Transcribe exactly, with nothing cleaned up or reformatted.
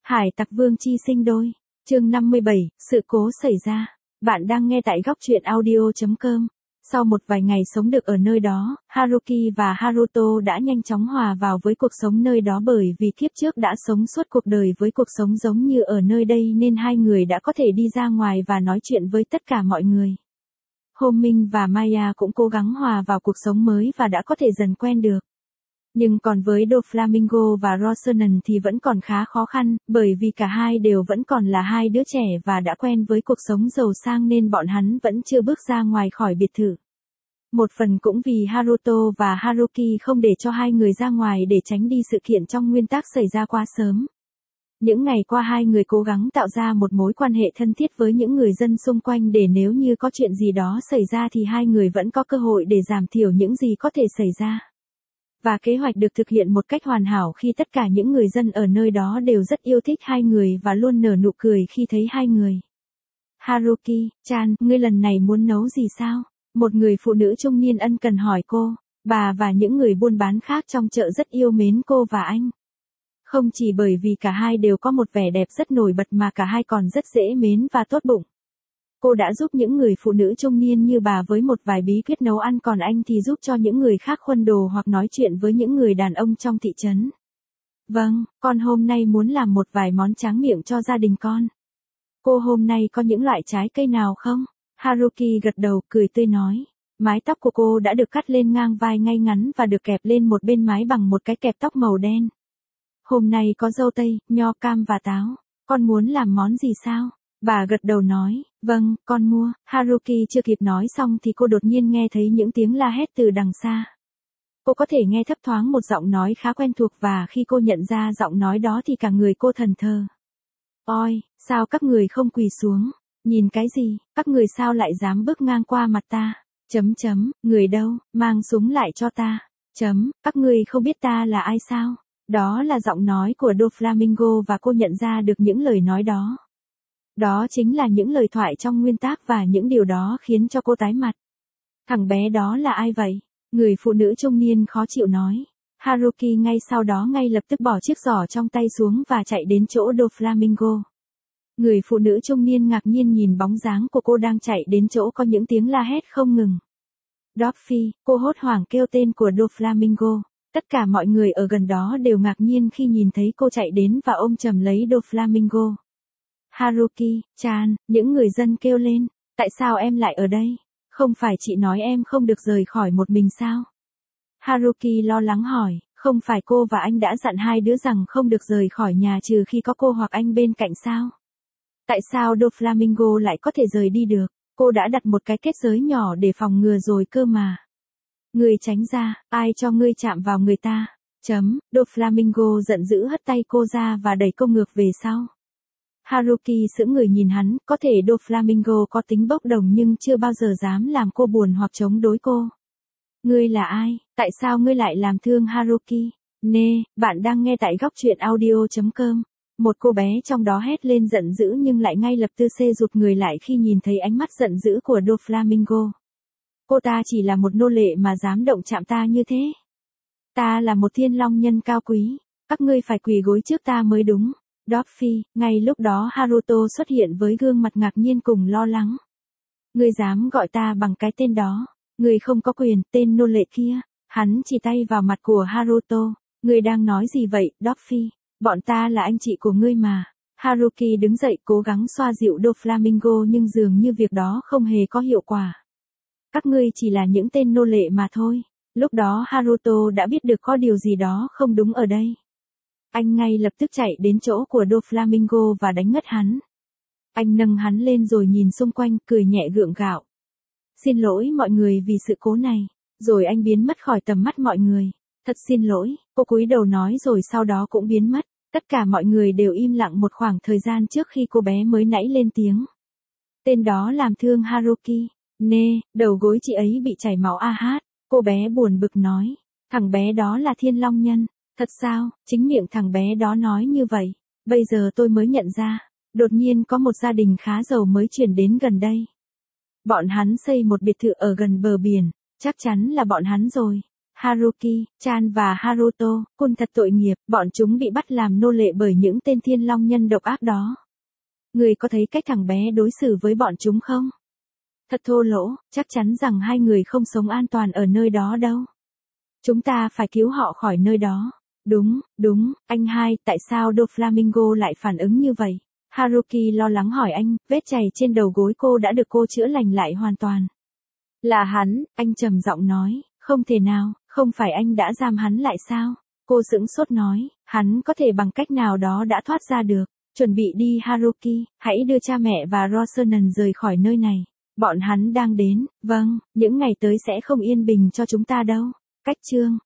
Hải tặc vương chi sinh đôi. Chương năm mươi bảy, sự cố xảy ra. Bạn đang nghe tại góc truyện audio chấm com. Sau một vài ngày sống được ở nơi đó, Haruki và Haruto đã nhanh chóng hòa vào với cuộc sống nơi đó bởi vì kiếp trước đã sống suốt cuộc đời với cuộc sống giống như ở nơi đây nên hai người đã có thể đi ra ngoài và nói chuyện với tất cả mọi người. Homing và Maya cũng cố gắng hòa vào cuộc sống mới và đã có thể dần quen được. Nhưng còn với Doflamingo và Rosernan thì vẫn còn khá khó khăn, bởi vì cả hai đều vẫn còn là hai đứa trẻ và đã quen với cuộc sống giàu sang nên bọn hắn vẫn chưa bước ra ngoài khỏi biệt thự. Một phần cũng vì Haruto và Haruki không để cho hai người ra ngoài để tránh đi sự kiện trong nguyên tắc xảy ra quá sớm. Những ngày qua hai người cố gắng tạo ra một mối quan hệ thân thiết với những người dân xung quanh để nếu như có chuyện gì đó xảy ra thì hai người vẫn có cơ hội để giảm thiểu những gì có thể xảy ra. Và kế hoạch được thực hiện một cách hoàn hảo khi tất cả những người dân ở nơi đó đều rất yêu thích hai người và luôn nở nụ cười khi thấy hai người. Haruki-chan, ngươi lần này muốn nấu gì sao? Một người phụ nữ trung niên ân cần hỏi cô. Bà và những người buôn bán khác trong chợ rất yêu mến cô và anh. Không chỉ bởi vì cả hai đều có một vẻ đẹp rất nổi bật mà cả hai còn rất dễ mến và tốt bụng. Cô đã giúp những người phụ nữ trung niên như bà với một vài bí quyết nấu ăn còn anh thì giúp cho những người khác khuân đồ hoặc nói chuyện với những người đàn ông trong thị trấn. Vâng, con hôm nay muốn làm một vài món tráng miệng cho gia đình con. Cô hôm nay có những loại trái cây nào không? Haruki gật đầu, cười tươi nói. Mái tóc của cô đã được cắt lên ngang vai ngay ngắn và được kẹp lên một bên mái bằng một cái kẹp tóc màu đen. Hôm nay có dâu tây, nho, cam và táo. Con muốn làm món gì sao? Bà gật đầu nói, vâng, con mua. Haruki chưa kịp nói xong thì cô đột nhiên nghe thấy những tiếng la hét từ đằng xa. Cô có thể nghe thấp thoáng một giọng nói khá quen thuộc và khi cô nhận ra giọng nói đó thì cả người cô thần thờ. Ôi, sao các người không quỳ xuống? Nhìn cái gì, các người sao lại dám bước ngang qua mặt ta? Chấm chấm, người đâu, mang súng lại cho ta. Chấm, các người không biết ta là ai sao? Đó là giọng nói của Doflamingo và cô nhận ra được những lời nói đó. Đó chính là những lời thoại trong nguyên tác và những điều đó khiến cho cô tái mặt. Thằng bé đó là ai vậy? Người phụ nữ trung niên khó chịu nói. Haruki ngay sau đó ngay lập tức bỏ chiếc giỏ trong tay xuống và chạy đến chỗ Doflamingo. Người phụ nữ trung niên ngạc nhiên nhìn bóng dáng của cô đang chạy đến chỗ có những tiếng la hét không ngừng. Dorothy, cô hốt hoảng kêu tên của Doflamingo. Tất cả mọi người ở gần đó đều ngạc nhiên khi nhìn thấy cô chạy đến và ôm chầm lấy Doflamingo. Haruki-chan, những người dân kêu lên, tại sao em lại ở đây? Không phải chị nói em không được rời khỏi một mình sao? Haruki lo lắng hỏi, không phải cô và anh đã dặn hai đứa rằng không được rời khỏi nhà trừ khi có cô hoặc anh bên cạnh sao? Tại sao Doflamingo lại có thể rời đi được? Cô đã đặt một cái kết giới nhỏ để phòng ngừa rồi cơ mà. Ngươi tránh ra, ai cho ngươi chạm vào người ta? Chấm, Doflamingo giận dữ hất tay cô ra và đẩy cô ngược về sau. Haruki sững người nhìn hắn, có thể Doflamingo có tính bốc đồng nhưng chưa bao giờ dám làm cô buồn hoặc chống đối cô. Ngươi là ai? Tại sao ngươi lại làm thương Haruki? Nè, bạn đang nghe tại góc truyện audio chấm com. Một cô bé trong đó hét lên giận dữ nhưng lại ngay lập tức xê rụt người lại khi nhìn thấy ánh mắt giận dữ của Doflamingo. Cô ta chỉ là một nô lệ mà dám động chạm ta như thế. Ta là một thiên long nhân cao quý. Các ngươi phải quỳ gối trước ta mới đúng. Dorothy, ngay lúc đó Haruto xuất hiện với gương mặt ngạc nhiên cùng lo lắng. Ngươi dám gọi ta bằng cái tên đó. Ngươi không có quyền, tên nô lệ kia. Hắn chỉ tay vào mặt của Haruto. Ngươi đang nói gì vậy, Dorothy? Bọn ta là anh chị của ngươi mà. Haruki đứng dậy cố gắng xoa dịu Doflamingo nhưng dường như việc đó không hề có hiệu quả. Các ngươi chỉ là những tên nô lệ mà thôi. Lúc đó Haruto đã biết được có điều gì đó không đúng ở đây. Anh ngay lập tức chạy đến chỗ của Doflamingo và đánh ngất hắn. Anh nâng hắn lên rồi nhìn xung quanh, cười nhẹ gượng gạo. Xin lỗi mọi người vì sự cố này. Rồi anh biến mất khỏi tầm mắt mọi người. Thật xin lỗi, cô cúi đầu nói rồi sau đó cũng biến mất. Tất cả mọi người đều im lặng một khoảng thời gian trước khi cô bé mới nãy lên tiếng. Tên đó làm thương Haruki. Nè, đầu gối chị ấy bị chảy máu a hát. Cô bé buồn bực nói. Thằng bé đó là thiên long nhân. Thật sao, chính miệng thằng bé đó nói như vậy. Bây giờ tôi mới nhận ra. Đột nhiên có một gia đình khá giàu mới chuyển đến gần đây. Bọn hắn xây một biệt thự ở gần bờ biển. Chắc chắn là bọn hắn rồi. Haruki, Chan và Haruto, Kun thật tội nghiệp, bọn chúng bị bắt làm nô lệ bởi những tên thiên long nhân độc ác đó. Người có thấy cách thằng bé đối xử với bọn chúng không? Thật thô lỗ, chắc chắn rằng hai người không sống an toàn ở nơi đó đâu. Chúng ta phải cứu họ khỏi nơi đó. Đúng, đúng, anh hai, tại sao Doflamingo lại phản ứng như vậy? Haruki lo lắng hỏi anh, vết chày trên đầu gối cô đã được cô chữa lành lại hoàn toàn. Là hắn, anh trầm giọng nói, không thể nào, không phải anh đã giam hắn lại sao? Cô sững sốt nói, hắn có thể bằng cách nào đó đã thoát ra được. Chuẩn bị đi Haruki, hãy đưa cha mẹ và Rosanen rời khỏi nơi này. Bọn hắn đang đến, vâng, những ngày tới sẽ không yên bình cho chúng ta đâu. Cách chương